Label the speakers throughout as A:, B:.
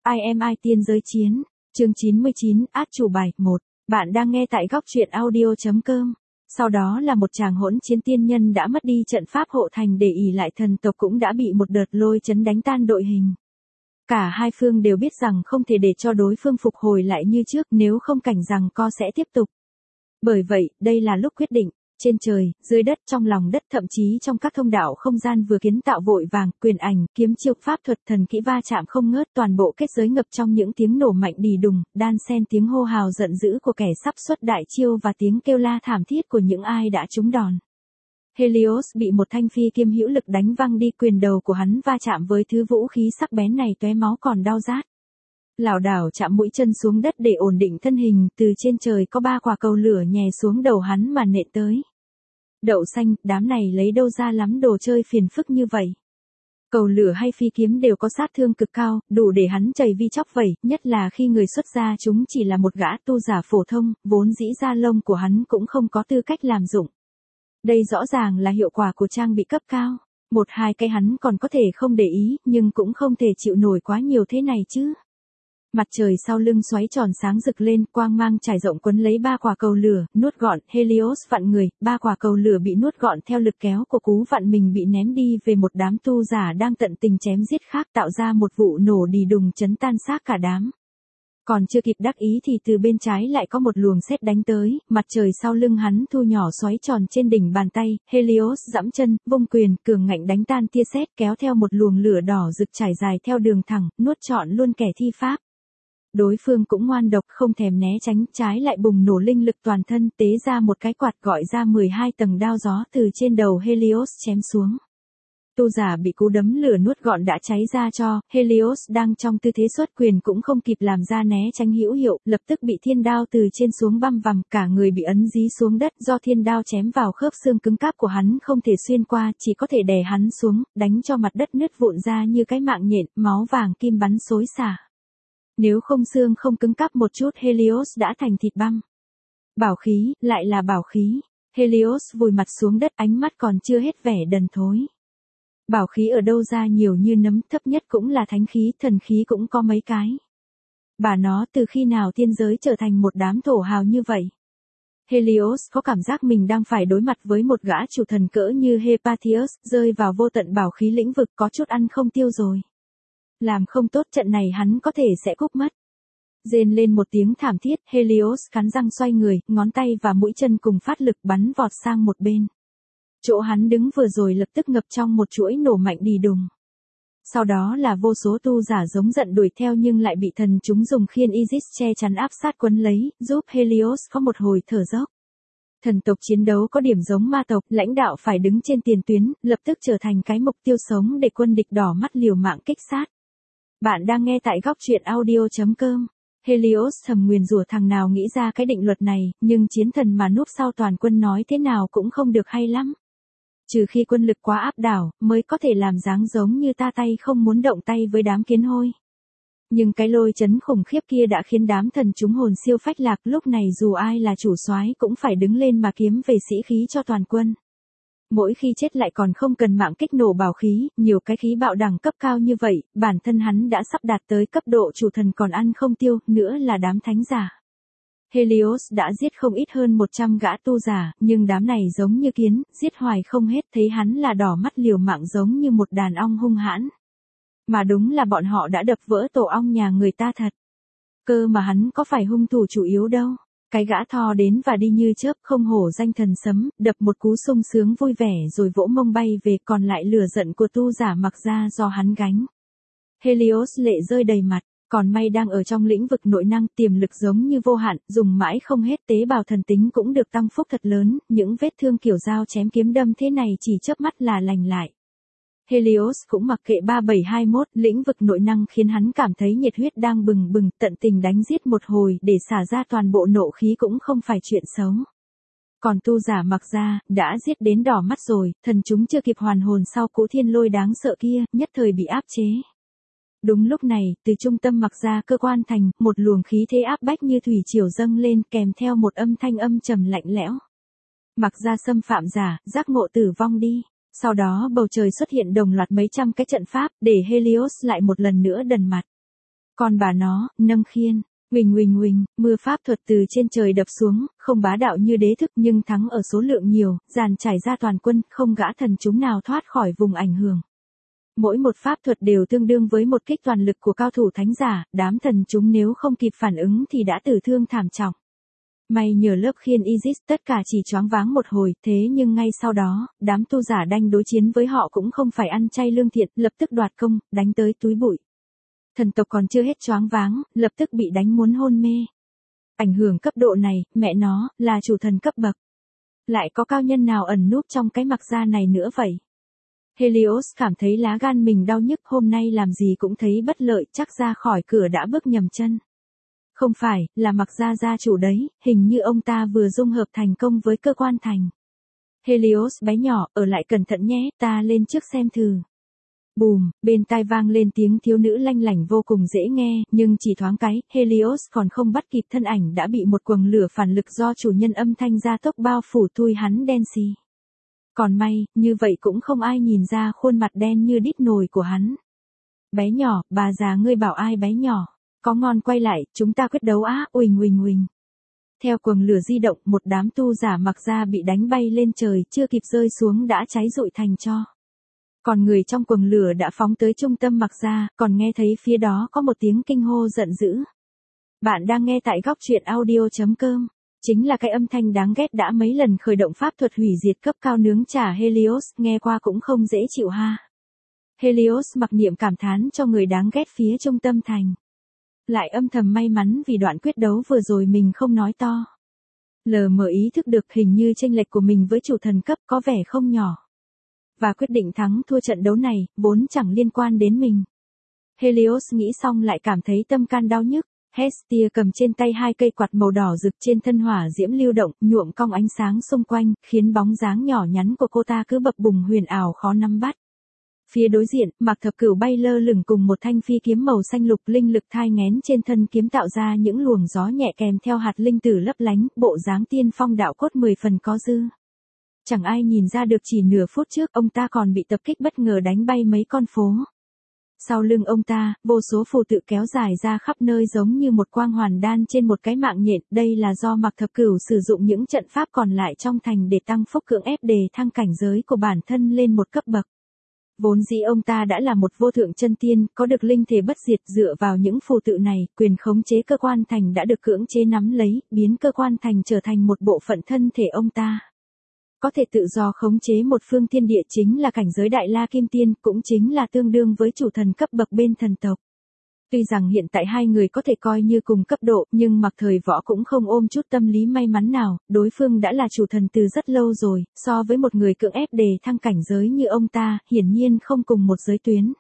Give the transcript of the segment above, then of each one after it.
A: IMI Tiên Giới Chiến, chương 99, át chủ bài, 1. Bạn đang nghe tại góc truyện audio.com. Sau đó là một tràng hỗn chiến, tiên nhân đã mất đi trận pháp hộ thành để ỷ lại thần tộc cũng đã bị một đợt lôi chấn đánh tan đội hình. Cả hai phương đều biết rằng không thể để cho đối phương phục hồi lại như trước, nếu không cảnh giằng co sẽ tiếp tục. Bởi vậy, đây là lúc quyết định. Trên trời, dưới đất, trong lòng đất, thậm chí trong các thông đạo không gian vừa kiến tạo vội vàng, quyền ảnh, kiếm chiêu, pháp thuật, thần kỹ va chạm không ngớt, toàn bộ kết giới ngập trong những tiếng nổ mạnh đì đùng, đan xen tiếng hô hào giận dữ của kẻ sắp xuất đại chiêu và tiếng kêu la thảm thiết của những ai đã trúng đòn. Helios bị một thanh phi kiếm hữu lực đánh văng đi, quyền đầu của hắn va chạm với thứ vũ khí sắc bén này tóe máu còn đau rát. Lảo đảo chạm mũi chân xuống đất để ổn định thân hình, từ trên trời có 3 quả cầu lửa nhè xuống đầu hắn mà nện tới. Đậu xanh, đám này lấy đâu ra lắm đồ chơi phiền phức như vậy. Cầu lửa hay phi kiếm đều có sát thương cực cao, đủ để hắn chảy vi chóc vẩy, nhất là khi người xuất gia chúng chỉ là một gã tu giả phổ thông, vốn dĩ da lông của hắn cũng không có tư cách làm dụng. Đây rõ ràng là hiệu quả của trang bị cấp cao. 1-2 cái hắn còn có thể không để ý, nhưng cũng không thể chịu nổi quá nhiều thế này chứ. Mặt trời sau lưng xoáy tròn sáng rực lên, quang mang trải rộng quấn lấy 3 quả cầu lửa, nuốt gọn. Helios vặn người, 3 quả cầu lửa bị nuốt gọn theo lực kéo của cú vặn mình bị ném đi về một đám tu giả đang tận tình chém giết khác, tạo ra một vụ nổ đì đùng chấn tan xác cả đám. Còn chưa kịp đắc ý thì từ bên trái lại có một luồng sét đánh tới, mặt trời sau lưng hắn thu nhỏ xoáy tròn trên đỉnh bàn tay, Helios giẫm chân, vung quyền, cường ngạnh đánh tan tia sét, kéo theo một luồng lửa đỏ rực trải dài theo đường thẳng, nuốt trọn luôn kẻ thi pháp. Đối phương cũng ngoan độc, không thèm né tránh, trái lại bùng nổ linh lực toàn thân, tế ra một cái quạt gọi ra 12 tầng đao gió từ trên đầu Helios chém xuống. Tu giả bị cú đấm lửa nuốt gọn đã cháy ra cho, Helios đang trong tư thế xuất quyền cũng không kịp làm ra né tránh hữu hiệu, lập tức bị thiên đao từ trên xuống băm vằm, cả người bị ấn dí xuống đất, do thiên đao chém vào khớp xương cứng cáp của hắn không thể xuyên qua, chỉ có thể đè hắn xuống, đánh cho mặt đất nứt vụn ra như cái mạng nhện, máu vàng kim bắn xối xả. Nếu không xương không cứng cáp một chút Helios đã thành thịt băm. Bảo khí, lại là bảo khí. Helios vùi mặt xuống đất, ánh mắt còn chưa hết vẻ đần thối. Bảo khí ở đâu ra nhiều như nấm, thấp nhất cũng là thánh khí, thần khí cũng có mấy cái. Bà nó, từ khi nào tiên giới trở thành một đám thổ hào như vậy? Helios có cảm giác mình đang phải đối mặt với một gã chủ thần cỡ như Hephaestus, rơi vào vô tận bảo khí lĩnh vực, có chút ăn không tiêu rồi. Làm không tốt trận này hắn có thể sẽ cúp mất. Rên lên một tiếng thảm thiết, Helios cắn răng xoay người, ngón tay và mũi chân cùng phát lực bắn vọt sang một bên. Chỗ hắn đứng vừa rồi lập tức ngập trong một chuỗi nổ mạnh đì đùng. Sau đó là vô số tu giả giống giận đuổi theo nhưng lại bị thần chúng dùng khiên Isis che chắn áp sát quấn lấy, giúp Helios có một hồi thở dốc. Thần tộc chiến đấu có điểm giống ma tộc, lãnh đạo phải đứng trên tiền tuyến, lập tức trở thành cái mục tiêu sống để quân địch đỏ mắt liều mạng kích sát. Bạn đang nghe tại góc truyện audio.com. Helios thầm nguyền rủa thằng nào nghĩ ra cái định luật này, nhưng chiến thần mà núp sau toàn quân nói thế nào cũng không được hay lắm. Trừ khi quân lực quá áp đảo, mới có thể làm dáng giống như ta tay không muốn động tay với đám kiến hôi. Nhưng cái lôi chấn khủng khiếp kia đã khiến đám thần chúng hồn siêu phách lạc, lúc này dù ai là chủ soái cũng phải đứng lên mà kiếm về sĩ khí cho toàn quân. Mỗi khi chết lại còn không cần mạng kích nổ bảo khí, nhiều cái khí bạo đẳng cấp cao như vậy, bản thân hắn đã sắp đạt tới cấp độ chủ thần còn ăn không tiêu, nữa là đám thánh giả. Helios đã giết không ít hơn 100 gã tu giả, nhưng đám này giống như kiến, giết hoài không hết, thấy hắn là đỏ mắt liều mạng giống như một đàn ong hung hãn. Mà đúng là bọn họ đã đập vỡ tổ ong nhà người ta thật. Cơ mà hắn có phải hung thủ chủ yếu đâu. Cái gã thò đến và đi như chớp, không hổ danh thần sấm, đập một cú sung sướng vui vẻ rồi vỗ mông bay về, còn lại lửa giận của tu giả mặc ra do hắn gánh. Helios lệ rơi đầy mặt, còn may đang ở trong lĩnh vực nội năng, tiềm lực giống như vô hạn, dùng mãi không hết, tế bào thần tính cũng được tăng phúc thật lớn, những vết thương kiểu dao chém kiếm đâm thế này chỉ chớp mắt là lành lại. Helios cũng mặc kệ 3721, lĩnh vực nội năng khiến hắn cảm thấy nhiệt huyết đang bừng bừng, tận tình đánh giết một hồi để xả ra toàn bộ nộ khí cũng không phải chuyện xấu. Còn tu giả mặc ra, đã giết đến đỏ mắt rồi, thần chúng chưa kịp hoàn hồn sau cú thiên lôi đáng sợ kia, nhất thời bị áp chế. Đúng lúc này, từ trung tâm mặc ra cơ quan thành, một luồng khí thế áp bách như thủy triều dâng lên kèm theo một âm thanh âm trầm lạnh lẽo. Mặc ra xâm phạm giả, giác ngộ tử vong đi. Sau đó bầu trời xuất hiện đồng loạt mấy trăm cái trận pháp, để Helios lại một lần nữa đần mặt. Con bà nó, nâng khiên. Huỳnh huỳnh huỳnh, mưa pháp thuật từ trên trời đập xuống, không bá đạo như đế thức nhưng thắng ở số lượng nhiều, dàn trải ra toàn quân, không gã thần chúng nào thoát khỏi vùng ảnh hưởng. Mỗi một pháp thuật đều tương đương với một kích toàn lực của cao thủ thánh giả, đám thần chúng nếu không kịp phản ứng thì đã tử thương thảm trọng. May nhờ lớp khiên Isis tất cả chỉ choáng váng một hồi, thế nhưng ngay sau đó, đám tu giả đanh đối chiến với họ cũng không phải ăn chay lương thiện, lập tức đoạt công, đánh tới túi bụi. Thần tộc còn chưa hết choáng váng, lập tức bị đánh muốn hôn mê. Ảnh hưởng cấp độ này, mẹ nó, là chủ thần cấp bậc. Lại có cao nhân nào ẩn núp trong cái mặc da này nữa vậy? Helios cảm thấy lá gan mình đau nhức, hôm nay làm gì cũng thấy bất lợi, chắc ra khỏi cửa đã bước nhầm chân. Không phải, là mặc da gia chủ đấy, hình như ông ta vừa dung hợp thành công với cơ quan thành. Helios bé nhỏ, ở lại cẩn thận nhé, ta lên trước xem thử. Bùm, bên tai vang lên tiếng thiếu nữ lanh lảnh vô cùng dễ nghe, nhưng chỉ thoáng cái, Helios còn không bắt kịp thân ảnh đã bị một quầng lửa phản lực do chủ nhân âm thanh gia tốc bao phủ thui hắn đen xì. Còn may, như vậy cũng không ai nhìn ra khuôn mặt đen như đít nồi của hắn. Bé nhỏ, bà già ngươi bảo ai bé nhỏ? Có ngon quay lại, chúng ta quyết đấu á, uỳnh uỳnh uỳnh. Theo quầng lửa di động, một đám tu giả mặc da bị đánh bay lên trời, chưa kịp rơi xuống đã cháy rụi thành tro. Còn người trong quầng lửa đã phóng tới trung tâm mặc da, còn nghe thấy phía đó có một tiếng kinh hô giận dữ. Bạn đang nghe tại góc truyện audio.com. Chính là cái âm thanh đáng ghét đã mấy lần khởi động pháp thuật hủy diệt cấp cao nướng trả Helios, nghe qua cũng không dễ chịu ha. Helios mặc niệm cảm thán cho người đáng ghét phía trung tâm thành. Lại âm thầm may mắn vì đoạn quyết đấu vừa rồi mình không nói to. Lờ mờ ý thức được hình như chênh lệch của mình với chủ thần cấp có vẻ không nhỏ. Và quyết định thắng thua trận đấu này, vốn chẳng liên quan đến mình. Helios nghĩ xong lại cảm thấy tâm can đau nhức. Hestia cầm trên tay hai cây quạt màu đỏ rực trên thân hỏa diễm lưu động, nhuộm cong ánh sáng xung quanh, khiến bóng dáng nhỏ nhắn của cô ta cứ bập bùng huyền ảo khó nắm bắt. Phía đối diện, Mạc Thập Cửu bay lơ lửng cùng một thanh phi kiếm màu xanh lục, linh lực thai nghén trên thân kiếm tạo ra những luồng gió nhẹ kèm theo hạt linh tử lấp lánh, bộ dáng tiên phong đạo cốt 10 phần có dư. Chẳng ai nhìn ra được chỉ nửa phút trước ông ta còn bị tập kích bất ngờ đánh bay mấy con phố. Sau lưng ông ta, vô số phù tự kéo dài ra khắp nơi giống như một quang hoàn đan trên một cái mạng nhện, đây là do Mạc Thập Cửu sử dụng những trận pháp còn lại trong thành để tăng phúc cưỡng ép đề thăng cảnh giới của bản thân lên một cấp bậc. Vốn dĩ ông ta đã là một vô thượng chân tiên, có được linh thể bất diệt, dựa vào những phù tự này, quyền khống chế cơ quan thành đã được cưỡng chế nắm lấy, biến cơ quan thành trở thành một bộ phận thân thể ông ta. Có thể tự do khống chế một phương thiên địa chính là cảnh giới Đại La Kim Tiên, cũng chính là tương đương với chủ thần cấp bậc bên thần tộc. Tuy rằng hiện tại hai người có thể coi như cùng cấp độ, nhưng Mạc Thời Võ cũng không ôm chút tâm lý may mắn nào, đối phương đã là chủ thần từ rất lâu rồi, so với một người cưỡng ép đề thăng cảnh giới như ông ta, hiển nhiên không cùng một giới tuyến.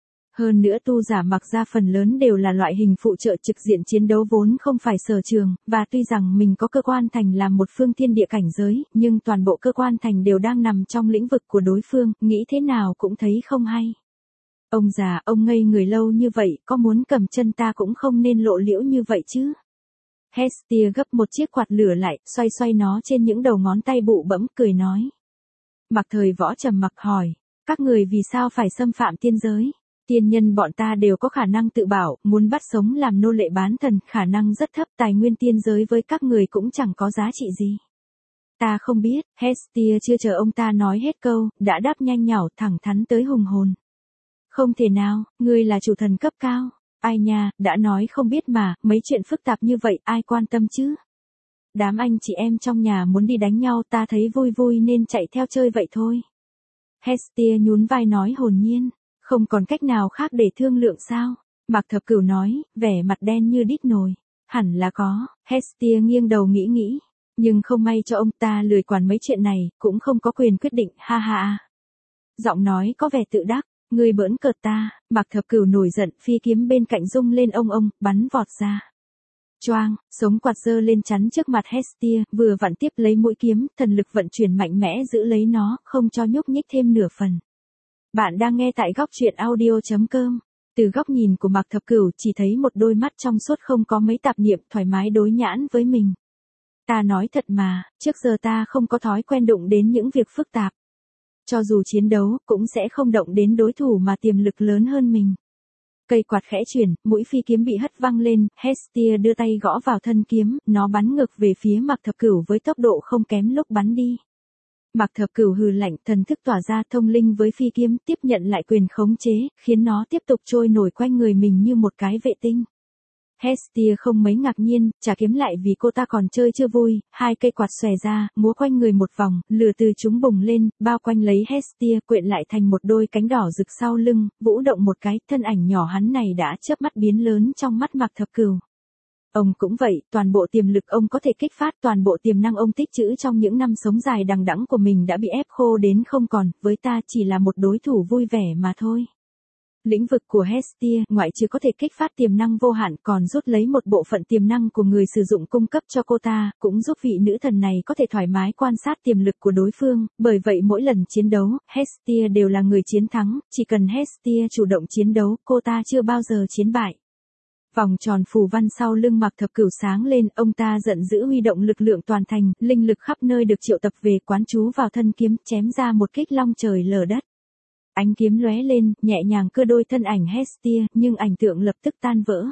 A: Hơn nữa tu giả mặc ra phần lớn đều là loại hình phụ trợ, trực diện chiến đấu vốn không phải sở trường, và tuy rằng mình có cơ quan thành làm một phương thiên địa cảnh giới, nhưng toàn bộ cơ quan thành đều đang nằm trong lĩnh vực của đối phương, nghĩ thế nào cũng thấy không hay. Ông già, ông ngây người lâu như vậy, có muốn cầm chân ta cũng không nên lộ liễu như vậy chứ. Hestia gấp một chiếc quạt lửa lại, xoay xoay nó trên những đầu ngón tay bụ bẫm, cười nói. Mạc Thời Võ trầm mặc hỏi, các người vì sao phải xâm phạm tiên giới? Tiên nhân bọn ta đều có khả năng tự bảo, muốn bắt sống làm nô lệ bán thần, khả năng rất thấp, tài nguyên tiên giới với các người cũng chẳng có giá trị gì. Ta không biết, Hestia chưa chờ ông ta nói hết câu, đã đáp nhanh nhảu thẳng thắn tới hùng hồn. Không thể nào, ngươi là chủ thần cấp cao. Ai nha, đã nói không biết mà, mấy chuyện phức tạp như vậy, ai quan tâm chứ? Đám anh chị em trong nhà muốn đi đánh nhau, ta thấy vui vui nên chạy theo chơi vậy thôi. Hestia nhún vai nói hồn nhiên, không còn cách nào khác để thương lượng sao? Mạc Thập Cửu nói, vẻ mặt đen như đít nồi. Hẳn là có, Hestia nghiêng đầu nghĩ, nhưng không may cho ông ta lười quản mấy chuyện này, cũng không có quyền quyết định, ha ha. Giọng nói có vẻ tự đắc. Ngươi bỡn cợt ta, Mạc Thập Cửu nổi giận, phi kiếm bên cạnh rung lên ông, bắn vọt ra. Choang, sống quạt giơ lên chắn trước mặt Hestia, vừa vặn tiếp lấy mũi kiếm, thần lực vận chuyển mạnh mẽ giữ lấy nó, không cho nhúc nhích thêm nửa phần. Bạn đang nghe tại góc truyện audio.com. Từ góc nhìn của Mạc Thập Cửu chỉ thấy một đôi mắt trong suốt không có mấy tạp niệm, thoải mái đối nhãn với mình. Ta nói thật mà, trước giờ ta không có thói quen đụng đến những việc phức tạp. Cho dù chiến đấu, cũng sẽ không động đến đối thủ mà tiềm lực lớn hơn mình. Cây quạt khẽ chuyển, mũi phi kiếm bị hất văng lên, Hestia đưa tay gõ vào thân kiếm, nó bắn ngược về phía Mạc Thập Cửu với tốc độ không kém lúc bắn đi. Mạc Thập Cửu hừ lạnh, thần thức tỏa ra thông linh với phi kiếm, tiếp nhận lại quyền khống chế, khiến nó tiếp tục trôi nổi quanh người mình như một cái vệ tinh. Hestia không mấy ngạc nhiên, trả kiếm lại vì cô ta còn chơi chưa vui, hai cây quạt xòe ra, múa quanh người một vòng, lửa từ chúng bùng lên, bao quanh lấy Hestia, quyện lại thành một đôi cánh đỏ rực sau lưng, vũ động một cái, thân ảnh nhỏ hắn này đã chớp mắt biến lớn trong mắt Mạc Thập Cửu. Ông cũng vậy, toàn bộ tiềm lực ông có thể kích phát, toàn bộ tiềm năng ông tích trữ trong những năm sống dài đằng đẵng của mình đã bị ép khô đến không còn, với ta chỉ là một đối thủ vui vẻ mà thôi. Lĩnh vực của Hestia, ngoại trừ có thể kích phát tiềm năng vô hạn, còn rút lấy một bộ phận tiềm năng của người sử dụng cung cấp cho cô ta, cũng giúp vị nữ thần này có thể thoải mái quan sát tiềm lực của đối phương, bởi vậy mỗi lần chiến đấu, Hestia đều là người chiến thắng, chỉ cần Hestia chủ động chiến đấu, cô ta chưa bao giờ chiến bại. Vòng tròn phù văn sau lưng Mạc Thập Cửu sáng lên, ông ta giận dữ huy động lực lượng toàn thành, linh lực khắp nơi được triệu tập về, quán chú vào thân kiếm, chém ra một kích long trời lở đất. Ánh kiếm lóe lên, nhẹ nhàng cưa đôi thân ảnh Hestia, nhưng ảnh tượng lập tức tan vỡ.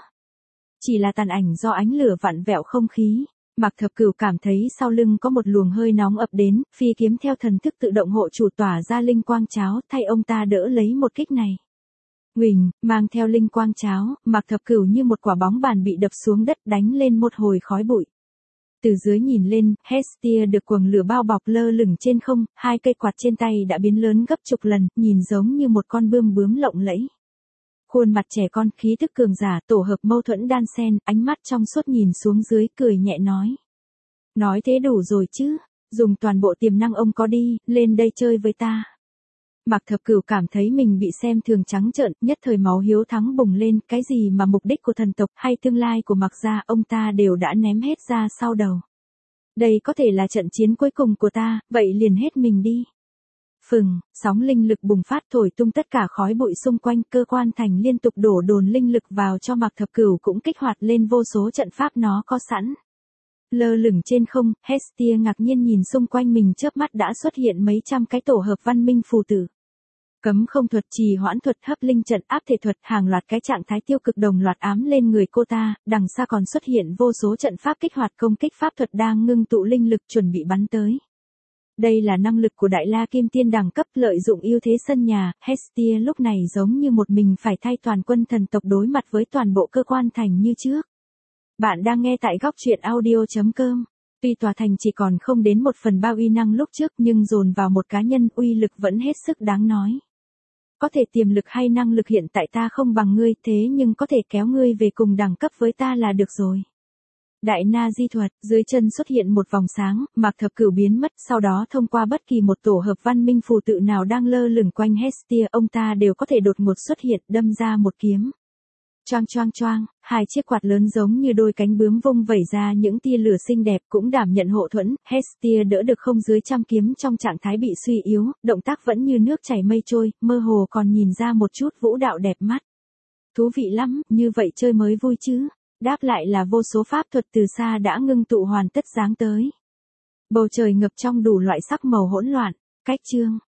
A: Chỉ là tàn ảnh do ánh lửa vặn vẹo không khí. Mạc Thập Cửu cảm thấy sau lưng có một luồng hơi nóng ập đến, phi kiếm theo thần thức tự động hộ chủ tỏa ra linh quang cháo, thay ông ta đỡ lấy một kích này. Huỳnh, mang theo linh quang cháo, Mạc Thập Cửu như một quả bóng bàn bị đập xuống đất, đánh lên một hồi khói bụi. Từ dưới nhìn lên, Hestia được quầng lửa bao bọc lơ lửng trên không, hai cây quạt trên tay đã biến lớn gấp chục lần, nhìn giống như một con bướm lộng lẫy. Khuôn mặt trẻ con, khí thức cường giả, tổ hợp mâu thuẫn đan xen, ánh mắt trong suốt nhìn xuống dưới, cười nhẹ nói. Nói thế đủ rồi chứ, dùng toàn bộ tiềm năng ông có đi, lên đây chơi với ta. Mạc Thập Cửu cảm thấy mình bị xem thường trắng trợn, nhất thời máu hiếu thắng bùng lên, cái gì mà mục đích của thần tộc hay tương lai của Mạc gia, ông ta đều đã ném hết ra sau đầu. Đây có thể là trận chiến cuối cùng của ta, vậy liền hết mình đi. Phừng, sóng linh lực bùng phát thổi tung tất cả khói bụi xung quanh, cơ quan thành liên tục đổ dồn linh lực vào cho Mạc Thập Cửu, cũng kích hoạt lên vô số trận pháp nó có sẵn. Lơ lửng trên không, Hestia ngạc nhiên nhìn xung quanh mình, chớp mắt đã xuất hiện mấy trăm cái tổ hợp văn minh phù tử. Cấm không thuật, trì hoãn thuật, hấp linh trận, áp thể thuật, hàng loạt cái trạng thái tiêu cực đồng loạt ám lên người cô ta, đằng xa còn xuất hiện vô số trận pháp kích hoạt công kích pháp thuật đang ngưng tụ linh lực chuẩn bị bắn tới. Đây là năng lực của Đại La Kim Tiên đẳng cấp, lợi dụng ưu thế sân nhà, Hestia lúc này giống như một mình phải thay toàn quân thần tộc đối mặt với toàn bộ cơ quan thành như trước. Bạn đang nghe tại góc truyện audio.com. Tuy tòa thành chỉ còn không đến 1/3 uy năng lúc trước, nhưng dồn vào một cá nhân, uy lực vẫn hết sức đáng nói. Có thể tiềm lực hay năng lực hiện tại ta không bằng ngươi, thế nhưng có thể kéo ngươi về cùng đẳng cấp với ta là được rồi. Đại Na Di thuật, dưới chân xuất hiện một vòng sáng, Mạc Thập Cửu biến mất, sau đó thông qua bất kỳ một tổ hợp văn minh phù tự nào đang lơ lửng quanh Hestia, ông ta đều có thể đột ngột xuất hiện, đâm ra một kiếm. Choang choang choang, hai chiếc quạt lớn giống như đôi cánh bướm vung vẩy ra những tia lửa xinh đẹp, cũng đảm nhận hộ thuẫn, Hestia đỡ được không dưới trăm kiếm trong trạng thái bị suy yếu, động tác vẫn như nước chảy mây trôi, mơ hồ còn nhìn ra một chút vũ đạo đẹp mắt. Thú vị lắm, như vậy chơi mới vui chứ. Đáp lại là vô số pháp thuật từ xa đã ngưng tụ hoàn tất giáng tới. Bầu trời ngập trong đủ loại sắc màu hỗn loạn. Cách chương.